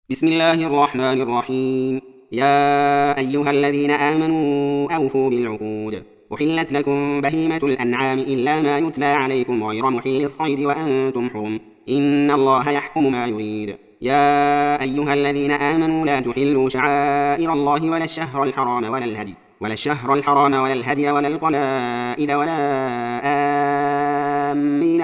بسم الله الرحمن الرحيم. يا أيها الذين آمنوا أوفوا بالعقود. أحلت لكم بهيمة الأنعام إلا ما يتلى عليكم غير محل الصيد وأنتم حرم، إن الله يحكم ما يريد. يا أيها الذين آمنوا لا تحلوا شعائر الله ولا الشهر الحرام ولا الهدي ولا القلائد ولا آمين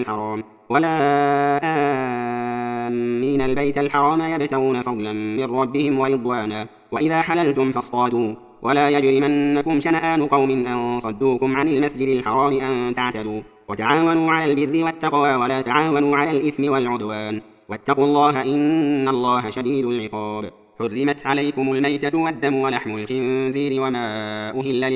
البيت الحرام يبتغون فضلا من ربهم ورضوانا، وإذا حللتم فاصطادوا، ولا يجرمنكم شنآن قوم أن صدوكم عن المسجد الحرام أن تعتدوا، وتعاونوا على البر والتقوى ولا تعاونوا على الإثم والعدوان، واتقوا الله إن الله شديد العقاب. حرمت عليكم الميتة والدم ولحم الخنزير وما أهل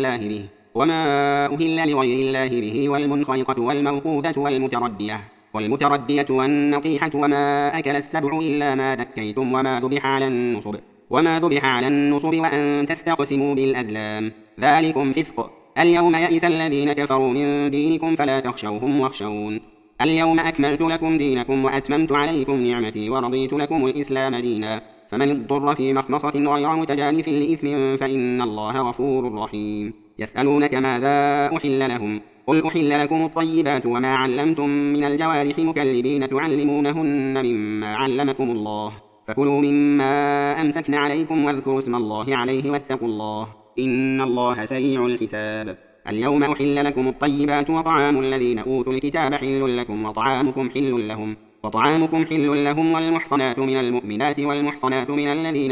لغير الله به والمنخنقة والموقوذة والمتردية والنطيحة وما أكل السبع إلا ما ذكيتم وما ذبح على النصب وأن تستقسموا بالأزلام، ذلكم فسق. اليوم يئس الذين كفروا من دينكم فلا تخشوهم واخشون. اليوم أكملت لكم دينكم وأتممت عليكم نعمتي ورضيت لكم الإسلام دينا، فمن اضطر في مخمصة غير متجانف لإثم فإن الله غفور رحيم. يسألونك ماذا أحل لهم، قل أحل لكم الطيبات وما علمتم من الجوارح مكلبين تعلمونهن مما علمكم الله، فكلوا مما أمسكن عليكم واذكروا اسم الله عليه واتقوا الله إن الله سريع الحساب. اليوم أحل لكم الطيبات وطعام الذين أوتوا الكتاب حل لكم وطعامكم حل لهم والمحصنات من المؤمنات والمحصنات من الذين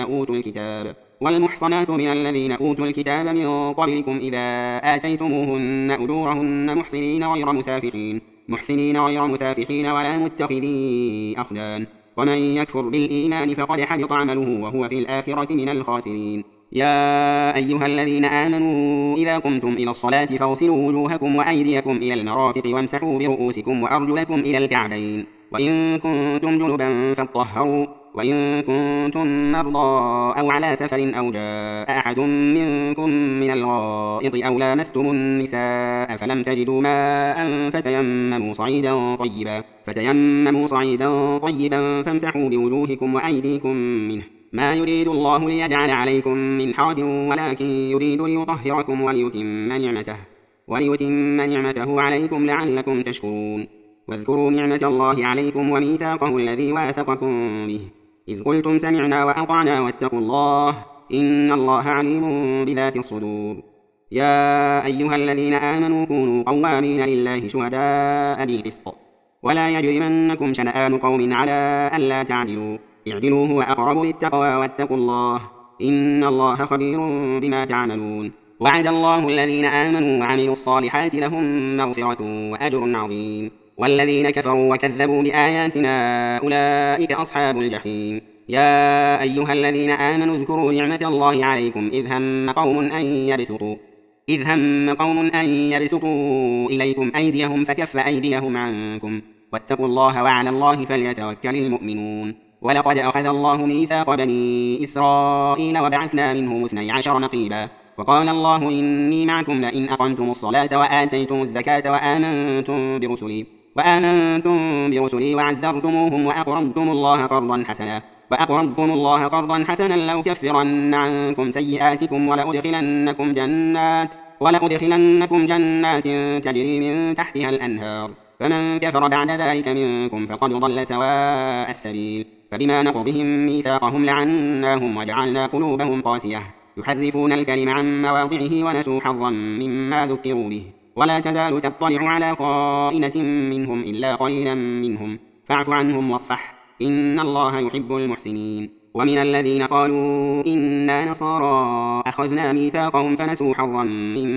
أوتوا الكتاب من قبلكم إذا آتيتموهن أجورهن محسنين غير مسافحين ولا متخذي أخدان، ومن يكفر بالإيمان فقد حبط عمله وهو في الآخرة من الخاسرين. يا أيها الذين آمنوا إذا قمتم إلى الصلاة فاغسلوا وجوهكم وأيديكم إلى المرافق وامسحوا برؤوسكم وأرجلكم إلى الكعبين، وإن كنتم جنبا فاطهروا، وإن كنتم مرضى أو على سفر أو جاء أحد منكم من الغائط أو لامستم النساء فلم تجدوا ماء فتيمموا صعيدا طيبا فامسحوا بوجوهكم وأيديكم منه، ما يريد الله ليجعل عليكم من حرج ولكن يريد ليطهركم وليتم نعمته عليكم لعلكم تشكرون. واذكروا نعمة الله عليكم وميثاقه الذي واثقكم به إذ قلتم سمعنا وأطعنا واتقوا الله إن الله عليم بذات الصدور. يا أيها الذين آمنوا كونوا قوامين لله شهداء بالقسط، ولا يجرمنكم شنآن قوم على ألا تعدلوا، اعدلوا هو أقرب للتقوى واتقوا الله إن الله خبير بما تعملون. وعد الله الذين آمنوا وعملوا الصالحات لهم مغفرة وأجر عظيم، والذين كفروا وكذبوا بآياتنا أولئك أصحاب الجحيم. يا أيها الذين آمنوا اذكروا نعمة الله عليكم إذ هم قوم أن يبسطوا إليكم أيديهم فكف أيديهم عنكم، واتقوا الله وعلى الله فليتوكل المؤمنون. ولقد أخذ الله ميثاق بني إسرائيل وبعثنا منهم 12 نقيبا، وقال الله إني معكم لئن أقمتم الصلاة وآتيتم الزكاة وآمنتم برسلي وعزرتموهم وأقرضتم الله قرضا حسنا لأكفرن عنكم سيئاتكم ولأدخلنكم جنات تجري من تحتها الأنهار، فمن كفر بعد ذلك منكم فقد ضل سواء السبيل. فبما نقضهم ميثاقهم لعناهم وجعلنا قلوبهم قاسية يحرفون الكلم عن مواضعه ونسوا حظا مما ذكروا به، ولا تزال تطلع على خائنة منهم إلا قليلا منهم، فاعف عنهم واصفح إن الله يحب المحسنين. ومن الذين قالوا إنا نصارى أخذنا ميثاقهم فنسوا حظا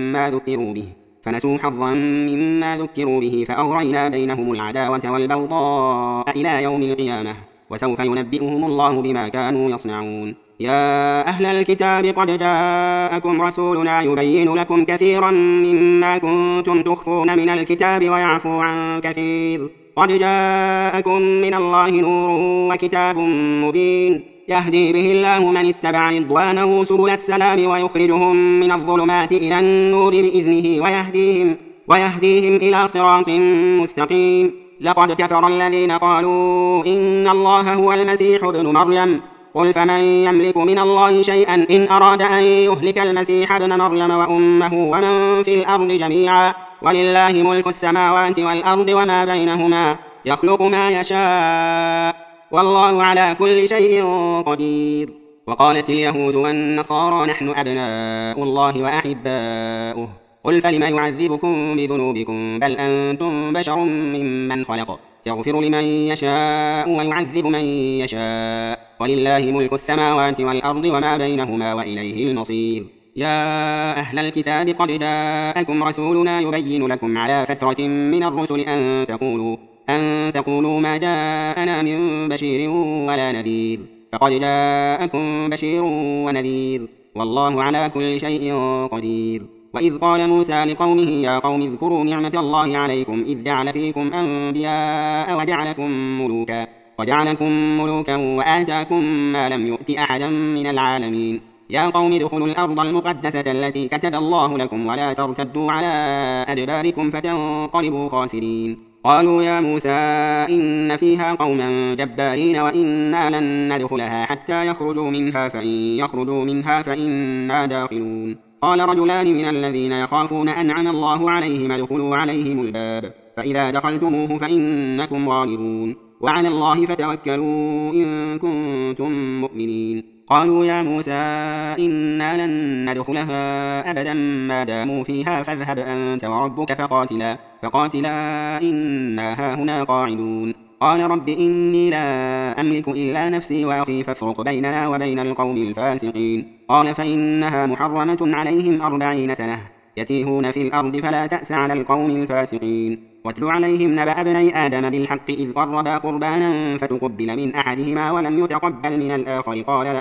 مما ذكروا به فأغرينا بينهم العداوة والبغضاء إلى يوم القيامة، وسوف ينبئهم الله بما كانوا يصنعون. يا أهل الكتاب قد جاءكم رسولنا يبين لكم كثيرا مما كنتم تخفون من الكتاب ويعفو عن كثير، قد جاءكم من الله نور وكتاب مبين يهدي به الله من اتبع رضوانه سبل السلام ويخرجهم من الظلمات إلى النور بإذنه ويهديهم إلى صراط مستقيم. لقد كفر الذين قالوا إن الله هو المسيح ابن مريم قل فمن يملك من الله شيئا إن أراد أن يهلك المسيح ابن مريم وأمه ومن في الأرض جميعا ولله ملك السماوات والأرض وما بينهما يخلق ما يشاء والله على كل شيء قدير. وقالت اليهود والنصارى نحن أبناء الله وأحباؤه قل فلم يعذبكم بذنوبكم بل أنتم بشر ممن خلق يغفر لمن يشاء ويعذب من يشاء ولله ملك السماوات والأرض وما بينهما وإليه المصير. يا أهل الكتاب قد جاءكم رسولنا يبين لكم على فترة من الرسل أن تقولوا ما جاءنا من بشير ولا نذير فقد جاءكم بشير ونذير والله على كل شيء قدير. وإذ قال موسى لقومه يا قوم اذكروا نعمة الله عليكم إذ جعل فيكم أنبياء وجعلكم ملوكا وآتاكم ما لم يؤت أحدا من العالمين. يا قوم ادخلوا الأرض المقدسة التي كتب الله لكم ولا ترتدوا على أدباركم فتنقلبوا خاسرين. قالوا يا موسى إن فيها قوما جبارين وإنا لن ندخلها حتى يخرجوا منها فإن يخرجوا منها فإنا داخلون. قال رجلان من الذين يخافون أنعم الله عليهم ادخلوا عليهم الباب فإذا دخلتموه فإنكم غالبون وعلى الله فتوكلوا إن كنتم مؤمنين. قالوا يا موسى إنا لن ندخلها أبدا ما داموا فيها فاذهب أنت وربك فقاتلا إنا هاهنا قاعدون. قال رب إني لا أملك إلا نفسي وأخي فافرق بيننا وبين القوم الفاسقين. قال فإنها محرمة عليهم 40 سنة يتيهون في الأرض فلا تأس على القوم الفاسقين. واتل عليهم نبأ ابني آدم بالحق إذ قربا قربانا فتقبل من أحدهما ولم يتقبل من الآخر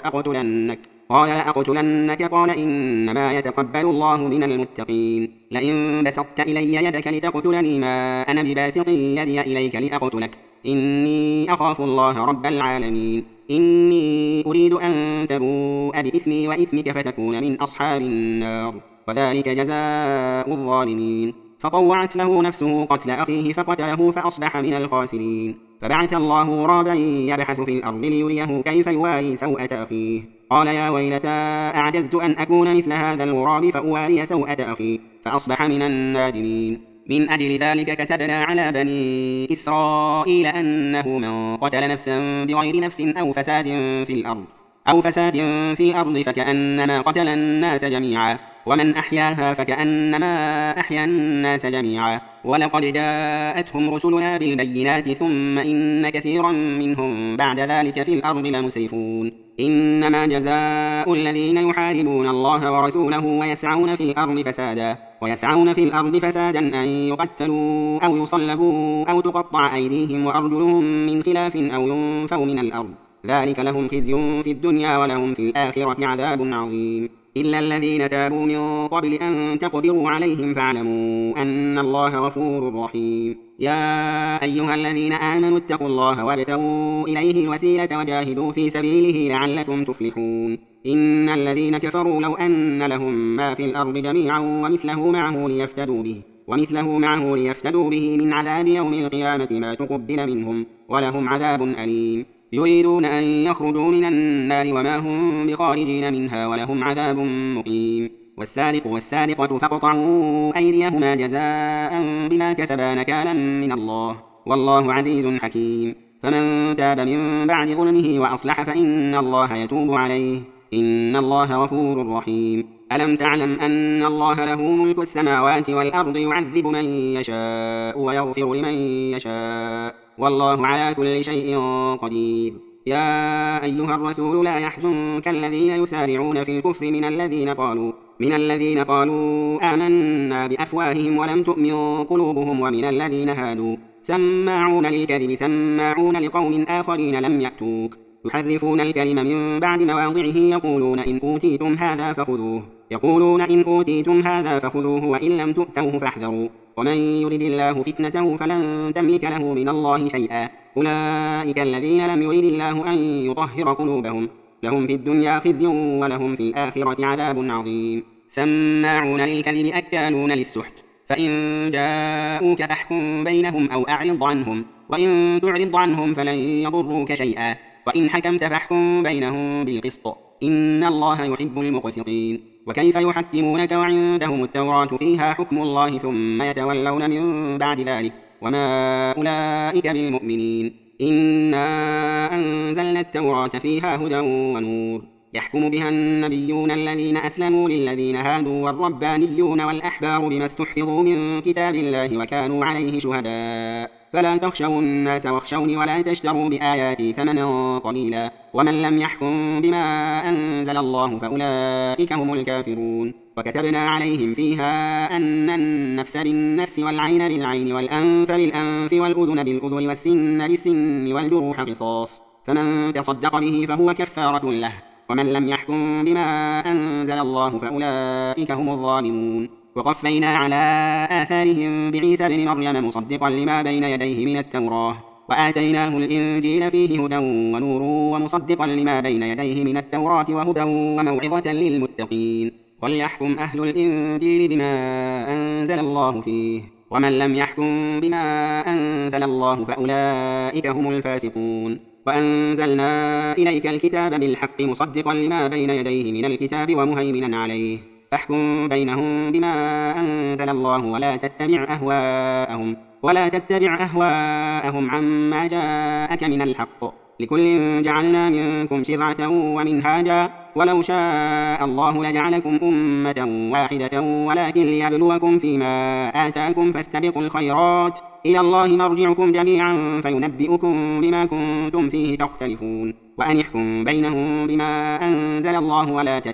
قال لأقتلنك قال إنما يتقبل الله من المتقين. لئن بسطت إلي يدك لتقتلني ما أنا بباسط يدي إليك لأقتلك إني أخاف الله رب العالمين. إني أريد أن تبوء بإثمي وإثمك فتكون من أصحاب النار وذلك جزاء الظالمين. فطوعت له نفسه قتل أخيه فقتله فأصبح من الخاسرين. فبعث الله غرابا يبحث في الأرض ليريه كيف يواري سوءة أخيه قال يا ويلتى أعجزت أن أكون مثل هذا الغراب فأواري سوءة أخي فأصبح من النادمين. من أجل ذلك كتبنا على بني إسرائيل أنه من قتل نفسا بغير نفس أو فساد في الأرض فكأنما قتل الناس جميعا ومن أحياها فكأنما أحيا الناس جميعا. ولقد جاءتهم رسلنا بالبينات ثم إن كثيرا منهم بعد ذلك في الأرض لمسرفون. إنما جزاء الذين يحاربون الله ورسوله ويسعون في الأرض فسادا أن يقتلوا أو يصلبوا أو تقطع أيديهم وأرجلهم من خلاف أو ينفوا من الأرض ذلك لهم خزي في الدنيا ولهم في الآخرة عذاب عظيم. إلا الذين تابوا من قبل أن تقدروا عليهم فاعلموا أن الله غفور رحيم. يا أيها الذين آمنوا اتقوا الله وابتغوا إليه الوسيلة وجاهدوا في سبيله لعلكم تفلحون. إن الذين كفروا لو أن لهم ما في الأرض جميعا ومثله معه ليفتدوا به من عذاب يوم القيامة ما تقبل منهم ولهم عذاب أليم. يريدون أن يخرجوا من النار وما هم بخارجين منها ولهم عذاب مقيم. والسارق والسارقة فاقطعوا أيديهما جزاء بما كسبا نكالا من الله والله عزيز حكيم. فمن تاب من بعد ظلمه وأصلح فإن الله يتوب عليه إن الله غفور رحيم. ألم تعلم أن الله له ملك السماوات والأرض يعذب من يشاء ويغفر لمن يشاء والله على كل شيء قدير. يا أيها الرسول لا يحزنك الذين يسارعون في الكفر من الذين قالوا آمنا بأفواههم ولم تؤمن قلوبهم ومن الذين هادوا سماعون للكذب سماعون لقوم آخرين لم يأتوك يحرفون الكلم من بعد مواضعه يقولون إن أوتيتم هذا فخذوه وإن لم تؤتوه فاحذروا ومن يرد الله فتنته فلن تملك له من الله شيئا أولئك الذين لم يرد الله أن يطهر قلوبهم لهم في الدنيا خزي ولهم في الآخرة عذاب عظيم. سماعون للكذب أكالون للسحت فإن جاءوك فاحكم بينهم أو أعرض عنهم، وإن تعرض عنهم فلن يضروك شيئا، وإن حكمت فاحكم بينهم بالقسط، إن الله يحب المقسطين. وكيف يحكمونك وعندهم التوراة فيها حكم الله ثم يتولون من بعد ذلك وما أولئك بالمؤمنين. إنا أنزلنا التوراة فيها هدى ونور يحكم بها النبيون الذين أسلموا للذين هادوا والربانيون والأحبار بما استحفظوا من كتاب الله وكانوا عليه شهداء. فلا تخشوا الناس واخشوني ولا تشتروا بآياتي ثمنا قليلا ومن لم يحكم بما أنزل الله فأولئك هم الكافرون. وكتبنا عليهم فيها أن النفس بالنفس والعين بالعين والأنف بالأنف والأذن بالأذن والسن بالسن والجروح قصاص، فمن تصدق به فهو كفارة له، ومن لم يحكم بما أنزل الله فأولئك هم الظالمون. وقفينا على آثارهم بعيسى بن مريم مصدقا لما بين يديه من التوراة، وآتيناه الإنجيل فيه هدى ونور ومصدقا لما بين يديه من التوراة وهدى وموعظة للمتقين. وليحكم أهل الإنجيل بما أنزل الله فيه، ومن لم يحكم بما أنزل الله فأولئك هم الفاسقون. وأنزلنا إليك الكتاب بالحق مصدقا لما بين يديه من الكتاب ومهيمنا عليه، فاحكم بينهم بما أنزل الله ولا تتبع أهواءهم عما جاءك من الحق، لكل جعلنا منكم شرعة ومنهاجا ولو شاء الله لجعلكم أمة واحدة ولكن ليبلوكم فيما آتاكم فاستبقوا الخيرات إلى الله مرجعكم جميعا فينبئكم بما كنتم فيه تختلفون. وأن احكم بينهم بما أنزل الله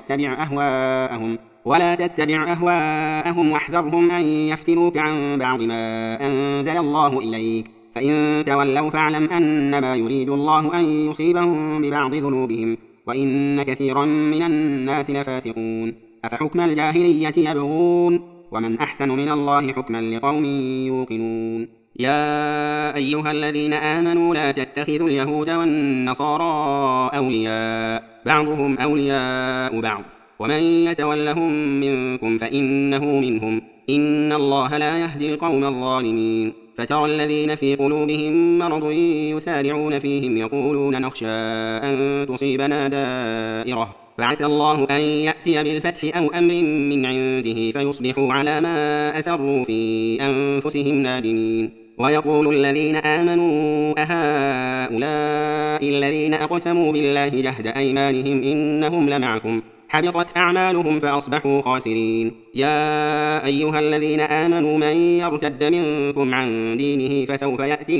ولا تتبع أهواءهم واحذرهم أن يفتنوك عن بعض ما أنزل الله إليك، فإن تولوا فاعلم أنما يريد الله أن يصيبهم ببعض ذنوبهم وإن كثيرا من الناس لفاسقون. أفحكم الجاهلية يبغون ومن أحسن من الله حكما لقوم يوقنون. يا أيها الذين آمنوا لا تتخذوا اليهود والنصارى أولياء بعضهم أولياء بعض ومن يتولهم منكم فإنه منهم إن الله لا يهدي القوم الظالمين. فترى الذين في قلوبهم مرض يسارعون فيهم يقولون نخشى أن تصيبنا دائرة فعسى الله أن يأتي بالفتح أو أمر من عنده فيصبحوا على ما أسروا في أنفسهم نادمين. ويقول الذين آمنوا أهؤلاء الذين أقسموا بالله جهد أيمانهم إنهم لمعكم حبطت أعمالهم فأصبحوا خاسرين. يا أيها الذين آمنوا من يرتد منكم عن دينه فسوف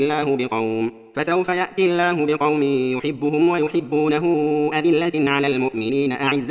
يأتي الله بقوم يحبهم ويحبونه أذلة على المؤمنين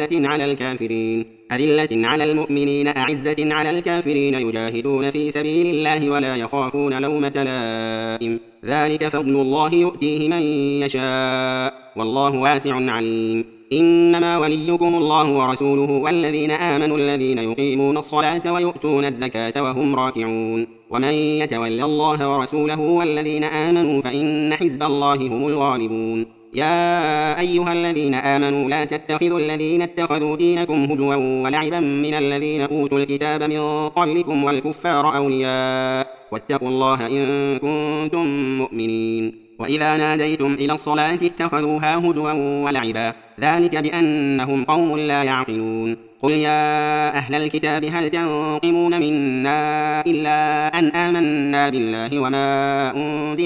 أعزة على الكافرين يجاهدون في سبيل الله ولا يخافون لومة لائم ذلك فضل الله يؤتيه من يشاء والله واسع عليم. إنما وليكم الله ورسوله والذين آمنوا الذين يقيمون الصلاة ويؤتون الزكاة وهم راكعون. ومن يتول الله ورسوله والذين آمنوا فإن حزب الله هم الغالبون. يا أيها الذين آمنوا لا تتخذوا الذين اتخذوا دينكم هزوا ولعبا من الذين أوتوا الكتاب من قبلكم والكفار أولياء واتقوا الله إن كنتم مؤمنين. وإذا ناديتم إلى الصلاة اتخذوها هزوا ولعبا ذلك بأنهم قوم لا يعقلون. قل يا أهل الكتاب هل تنقمون منا إلا أن آمنا بالله وما أنزل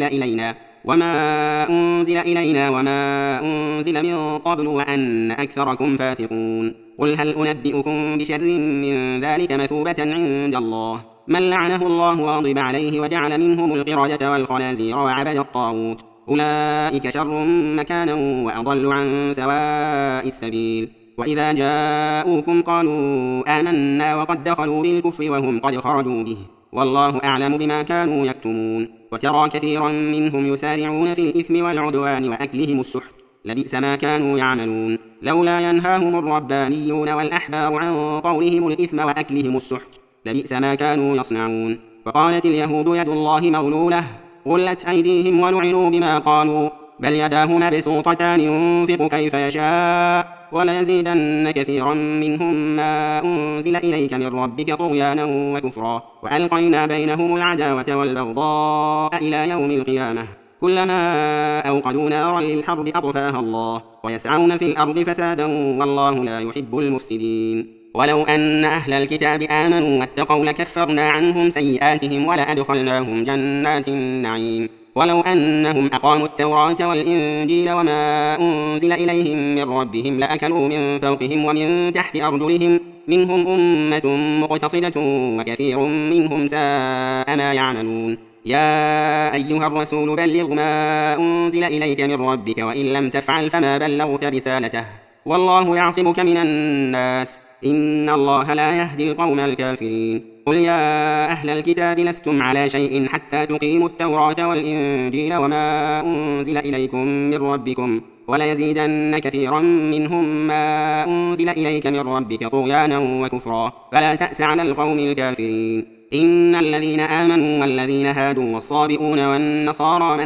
إلينا وما أنزل من قبل وأن أكثركم فاسقون. قل هل أنبئكم بشر من ذلك مثوبة عند الله من لعنه الله وغضب عليه وجعل منهم القردة والخنازير وعبد الطاغوت أولئك شر مكانا وأضل عن سواء السبيل. وإذا جاءوكم قالوا آمنا وقد دخلوا بالكفر وهم قد خرجوا به والله أعلم بما كانوا يكتمون. وترى كثيرا منهم يسارعون في الإثم والعدوان وأكلهم السحت لبئس ما كانوا يعملون. لولا ينهاهم الربانيون والأحبار عن قولهم الإثم وأكلهم السحت لبئس ما كانوا يصنعون. وقالت اليهود يد الله مغلولة غلت أيديهم ولعنوا بما قالوا بل يداه مبسوطتان ينفق كيف يشاء وليزيدن كثيرا منهم ما أنزل إليك من ربك طغيانا وكفرا وألقينا بينهم العداوة والبغضاء إلى يوم القيامة كلما أوقدوا نارا للحرب أطفاها الله ويسعون في الأرض فسادا والله لا يحب المفسدين ولو أن أهل الكتاب آمنوا واتقوا لكفرنا عنهم سيئاتهم ولأدخلناهم جنات النعيم ولو أنهم أقاموا التوراة والإنجيل وما أنزل إليهم من ربهم لأكلوا من فوقهم ومن تحت أرجلهم منهم أمة مقتصدة وكثير منهم ساء ما يعملون يا أيها الرسول بلغ ما أنزل إليك من ربك وإن لم تفعل فما بلغت رسالته والله يعصمك من الناس إن الله لا يهدي القوم الكافرين قل يا أهل الكتاب لستم على شيء حتى تقيموا التوراة والإنجيل وما أنزل إليكم من ربكم وليزيدن كثيرا منهم ما أنزل إليك من ربك طغيانا وكفرا فلا تأس على القوم الكافرين إن الذين آمنوا والذين هادوا والصابئون والنصارى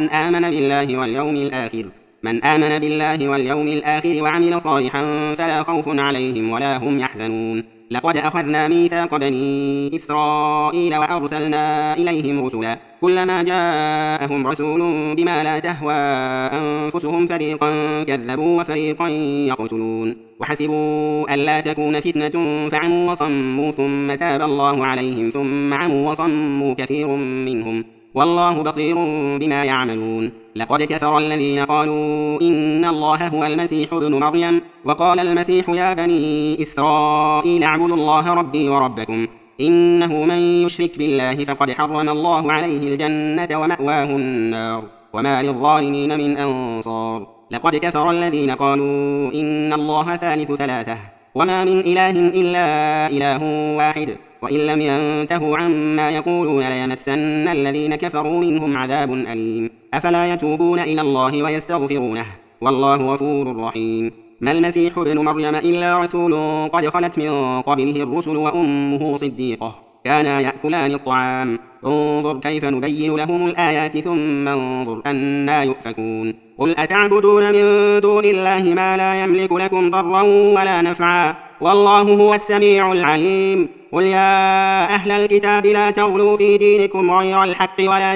من آمن بالله واليوم الآخر وعمل صالحا فلا خوف عليهم ولا هم يحزنون لقد أخذنا ميثاق بني إسرائيل وأرسلنا إليهم رسلا كلما جاءهم رسول بما لا تهوى أنفسهم فريقا كذبوا وفريقا يقتلون وحسبوا ألا تكون فتنة فعموا وصموا ثم تاب الله عليهم ثم عموا وصموا كثير منهم والله بصير بما يعملون لقد كفر الذين قالوا إن الله هو المسيح ابن مريم وقال المسيح يا بني إسرائيل اعبدوا الله ربي وربكم إنه من يشرك بالله فقد حرم الله عليه الجنة ومأواه النار وما للظالمين من أنصار لقد كفر الذين قالوا إن الله ثالث ثلاثة وما من إله إلا إله واحد وإن لم ينتهوا عما يقولون ليمسن الذين كفروا منهم عذاب أليم أفلا يتوبون إلى الله ويستغفرونه والله غفور رحيم ما المسيح ابن مريم إلا رسول قد خلت من قبله الرسل وأمه صديقة كانا يأكلان الطعام انظر كيف نبين لهم الآيات ثم انظر أنا يؤفكون قل أتعبدون من دون الله ما لا يملك لكم ضرا ولا نفعا والله هو السميع العليم قل يا أهل الكتاب لا تغلوا في دينكم غير الحق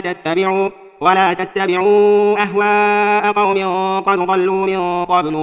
ولا تتبعوا أهواء قوم قد ضلوا من قبل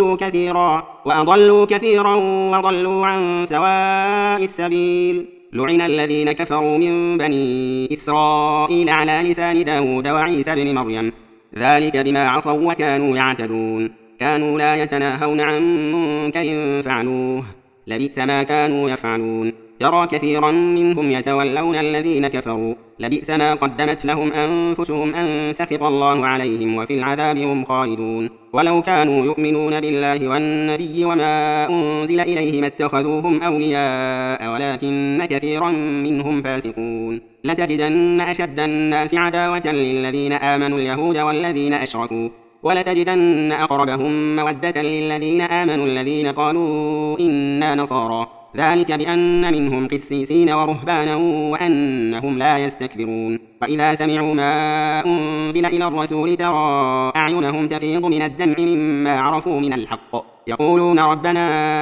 وأضلوا كثيرا وضلوا عن سواء السبيل لعن الذين كفروا من بني إسرائيل على لسان داود وعيسى بن مريم ذلك بما عصوا وكانوا يعتدون كانوا لا يتناهون عن منكر فعلوه لبئس ما كانوا يفعلون ترى كثيرا منهم يتولون الذين كفروا لبئس ما قدمت لهم أنفسهم أن سخط الله عليهم وفي العذاب هم خالدون ولو كانوا يؤمنون بالله والنبي وما أنزل إليه ما اتخذوهم أولياء ولكن كثيرا منهم فاسقون لتجدن أشد الناس عداوة للذين آمنوا اليهود والذين أشركوا ولتجدن أقربهم مودة للذين آمنوا الذين قالوا إنا نصارى ذلك بأن منهم قسيسين ورهبانا وأنهم لا يستكبرون وإذا سمعوا ما أنزل إلى الرسول ترى أعينهم تفيض من الدمع مما عرفوا من الحق يقولون ربنا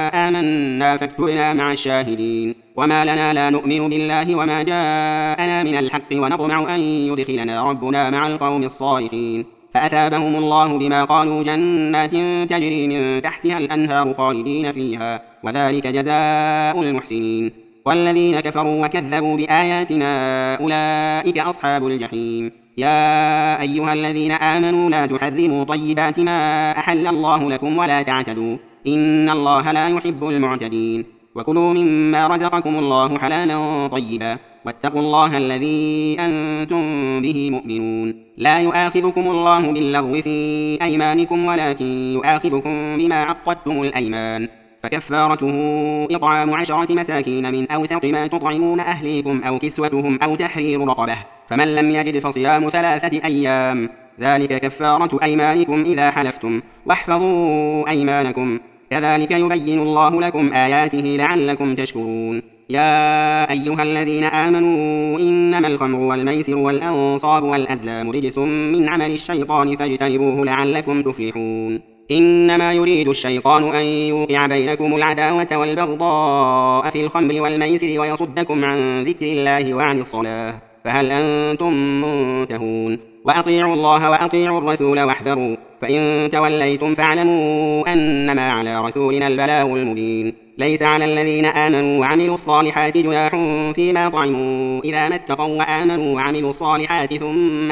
آمنا فاكتبنا مع الشاهدين وما لنا لا نؤمن بالله وما جاءنا من الحق ونطمع أن يدخلنا ربنا مع القوم الصالحين فأثابهم الله بما قالوا جنات تجري من تحتها الأنهار خالدين فيها وذلك جزاء المحسنين والذين كفروا وكذبوا بآياتنا أولئك أصحاب الجحيم يا أيها الذين آمنوا لا تحرموا طيبات ما أحل الله لكم ولا تعتدوا إن الله لا يحب المعتدين وكلوا مما رزقكم الله حلالا طيبا واتقوا الله الذي أنتم به مؤمنون لا يؤاخذكم الله باللغو في أيمانكم ولكن يؤاخذكم بما عقدتم الأيمان فكفارته إطعام 10 مساكين من أوسط ما تطعمون أهليكم أو كسوتهم أو تحرير رقبة فمن لم يجد فصيام 3 أيام ذلك كفارة أيمانكم إذا حلفتم واحفظوا أيمانكم كذلك يبين الله لكم آياته لعلكم تشكرون يا أيها الذين آمنوا إنما الخمر والميسر والأنصاب والأزلام رجس من عمل الشيطان فاجتنبوه لعلكم تفلحون. إنما يريد الشيطان أن يوقع بينكم العداوة والبغضاء في الخمر والميسر ويصدكم عن ذكر الله وعن الصلاة، فهل أنتم منتهون؟ وأطيعوا الله وأطيعوا الرسول واحذروا، فإن توليتم فاعلموا أنما على رسولنا البلاغ المبين. ليس على الذين آمنوا وعملوا الصالحات جناح فيما طعموا إذا ما اتقوا وآمنوا وعملوا الصالحات ثم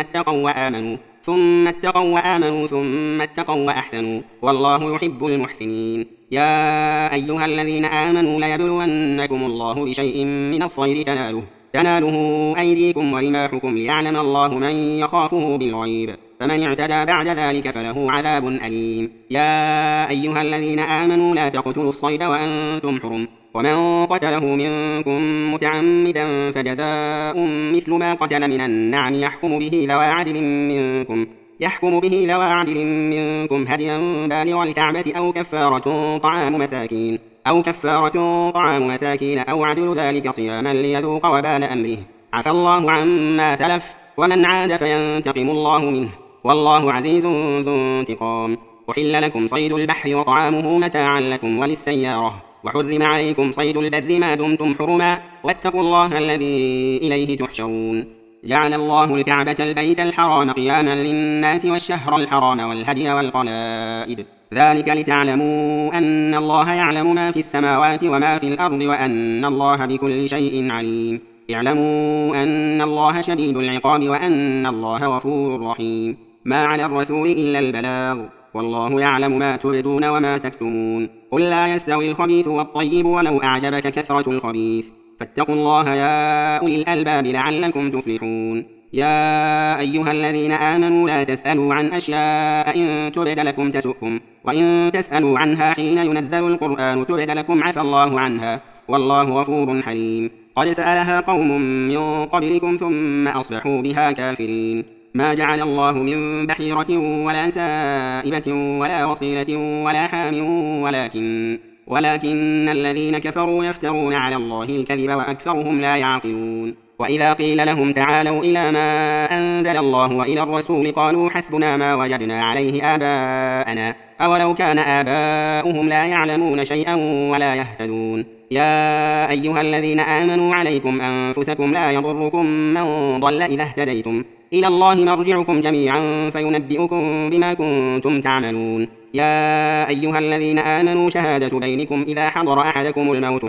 اتقوا وآمنوا ثم اتقوا وأحسنوا والله يحب المحسنين. يا أيها الذين آمنوا ليبلونكم الله بشيء من الصيد تناله أيديكم ورماحكم ليعلم الله من يخافه بالغيب، فمن اعتدى بعد ذلك فله عذاب أليم. يا أيها الذين آمنوا لا تقتلوا الصيد وأنتم حرم، ومن قتله منكم متعمدا فجزاء مثل ما قتل من النعم يحكم به ذوى عدل منكم هديا بالغ الكعبة أو كفارة طعام مساكين أو عدل ذلك صياما ليذوق وبال أمره. عفى الله عما سلف، ومن عاد فينتقم الله منه، والله عزيز ذو انتقام. أحل لكم صيد البحر وطعامه متاعا لكم وللسيارة، وحرم عليكم صيد البر ما دمتم حرما، واتقوا الله الذي إليه تحشرون. جعل الله الكعبة البيت الحرام قياما للناس والشهر الحرام والهدي والقلائد، ذلك لتعلموا أن الله يعلم ما في السماوات وما في الأرض وأن الله بكل شيء عليم. اعلموا أن الله شديد العقاب وأن الله غفور رحيم. ما على الرسول إلا البلاغ، والله يعلم ما تبدون وما تكتمون. قل لا يستوي الخبيث والطيب ولو أعجبك كثرة الخبيث، فاتقوا الله يا أولي الألباب لعلكم تفلحون. يا أيها الذين آمنوا لا تسألوا عن أشياء إن تبد لكم تسؤكم، وإن تسألوا عنها حين ينزل القرآن تبد لكم عفى الله عنها، والله غفور حليم. قد سألها قوم من قبلكم ثم أصبحوا بها كافرين. ما جعل الله من بحيرة ولا سائبة ولا وصيلة ولا حام ولكن الذين كفروا يفترون على الله الكذب وأكثرهم لا يعقلون. وإذا قيل لهم تعالوا إلى ما أنزل الله وإلى الرسول قالوا حسبنا ما وجدنا عليه آباءنا أولو كان آباؤهم لا يعلمون شيئا ولا يهتدون. يا أيها الذين آمنوا عليكم أنفسكم لا يضركم من ضل إذا اهتديتم، إلى الله مرجعكم جميعا فينبئكم بما كنتم تعملون. يا أيها الذين آمنوا شهادة بينكم إذا حضر أحدكم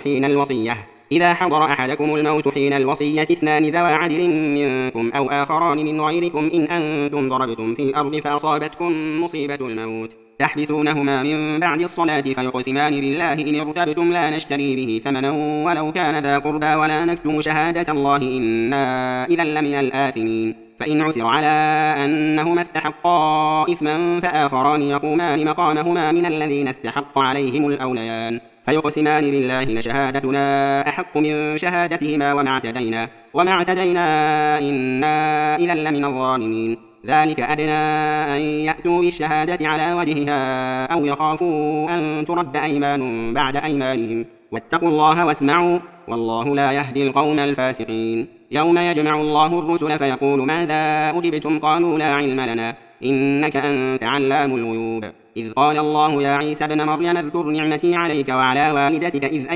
الموت حين الوصية اثنان ذوى عدل منكم أو آخران من غيركم إن أنتم ضربتم في الأرض فأصابتكم مصيبة الموت تحبسونهما من بعد الصلاة فيقسمان بالله إن ارتبتم لا نشتري به ثمنا ولو كان ذا قربى ولا نكتم شهادة الله إنا إذا لمن الآثمين. فإن عثر على أنهما استحقا إثما فآخران يقومان مقامهما من الذين استحق عليهم الأوليان فيقسمان بالله لشهادتنا أحق من شهادتهما وما اعتدينا إنا إذا لمن الظالمين. ذلك أدنى أن يأتوا بالشهادة على وجهها أو يخافوا أن ترد أيمان بعد أيمانهم، واتقوا الله واسمعوا والله لا يهدي القوم الفاسقين. يوم يجمع الله الرسل فيقول ماذا أجبتم قالوا لا علم لنا إنك أنت علام الغيوب. إذ قال الله يا عيسى ابن مريم اذكر نعمتي عليك وعلى والدتك إذ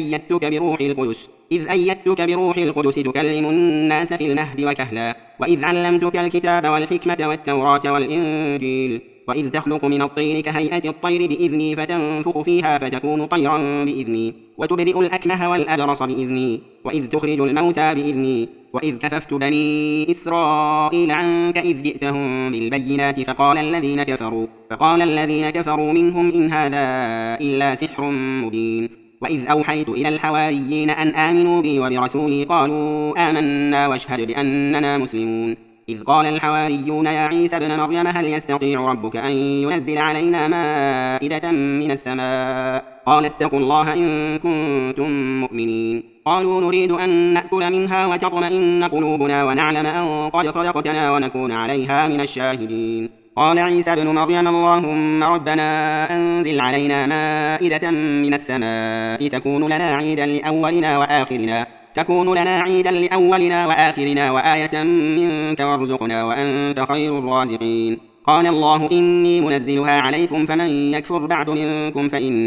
أيدتك بروح القدس تكلم الناس في المهد وكهلا، وإذ علمتك الكتاب والحكمة والتوراة والإنجيل، وإذ تخلق من الطين كهيئة الطير بإذني فتنفخ فيها فتكون طيرا بإذني، وتبرئ الأكمه والأبرص بإذني، وإذ تخرج الموتى بإذني، وإذ كففت بني إسرائيل عنك إذ جئتهم بالبينات فقال الذين كفروا منهم إن هذا إلا سحر مبين. وإذ أوحيت إلى الحواريين أن آمنوا بي وبرسولي قالوا آمنا واشهد بأننا مسلمون. إذ قال الحواريون يا عيسى ابن مريم هل يستطيع ربك أن ينزل علينا مائدة من السماء قال اتقوا الله إن كنتم مؤمنين. قالوا نريد أن نأكل منها وتطمئن قلوبنا ونعلم أن قد صدقتنا ونكون عليها من الشاهدين. قال عيسى ابن مريم اللهم ربنا أنزل علينا مائدة من السماء تكون لنا عيدا لأولنا تكون لنا عيدا لأولنا وآخرنا وآية منك وارزقنا وأنت خير الرازقين. قال الله إني منزلها عليكم فمن يكفر بعد منكم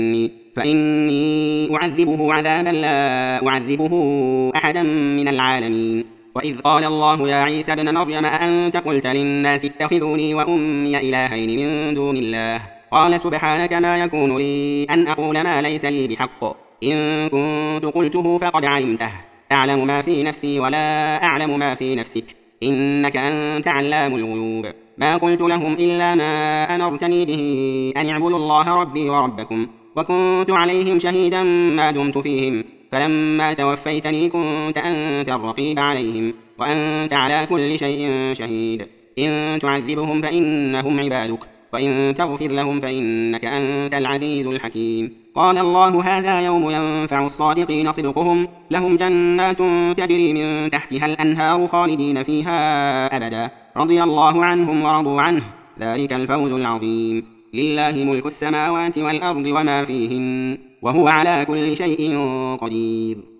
فإني أعذبه عذابا لا أعذبه أحدا من العالمين. وإذ قال الله يا عيسى ابن مريم أأنت قلت للناس اتخذوني وأمي إلهين من دون الله قال سبحانك ما يكون لي أن أقول ما ليس لي بحق إن كنت قلته فقد علمته تعلم ما في نفسي ولا أعلم ما في نفسك إنك أنت علام الغيوب. ما قلت لهم إلا ما أمرتني به أن اعبدوا الله ربي وربكم وكنت عليهم شهيدا ما دمت فيهم فلما توفيتني كنت أنت الرقيب عليهم وأنت على كل شيء شهيد. إن تعذبهم فإنهم عبادك وإن تغفر لهم فإنك أنت العزيز الحكيم. قال الله هذا يوم ينفع الصادقين صدقهم لهم جنات تجري من تحتها الأنهار خالدين فيها أبدا رضي الله عنهم ورضوا عنه ذلك الفوز العظيم. لله ملك السماوات والأرض وما فيهن وهو على كل شيء قدير.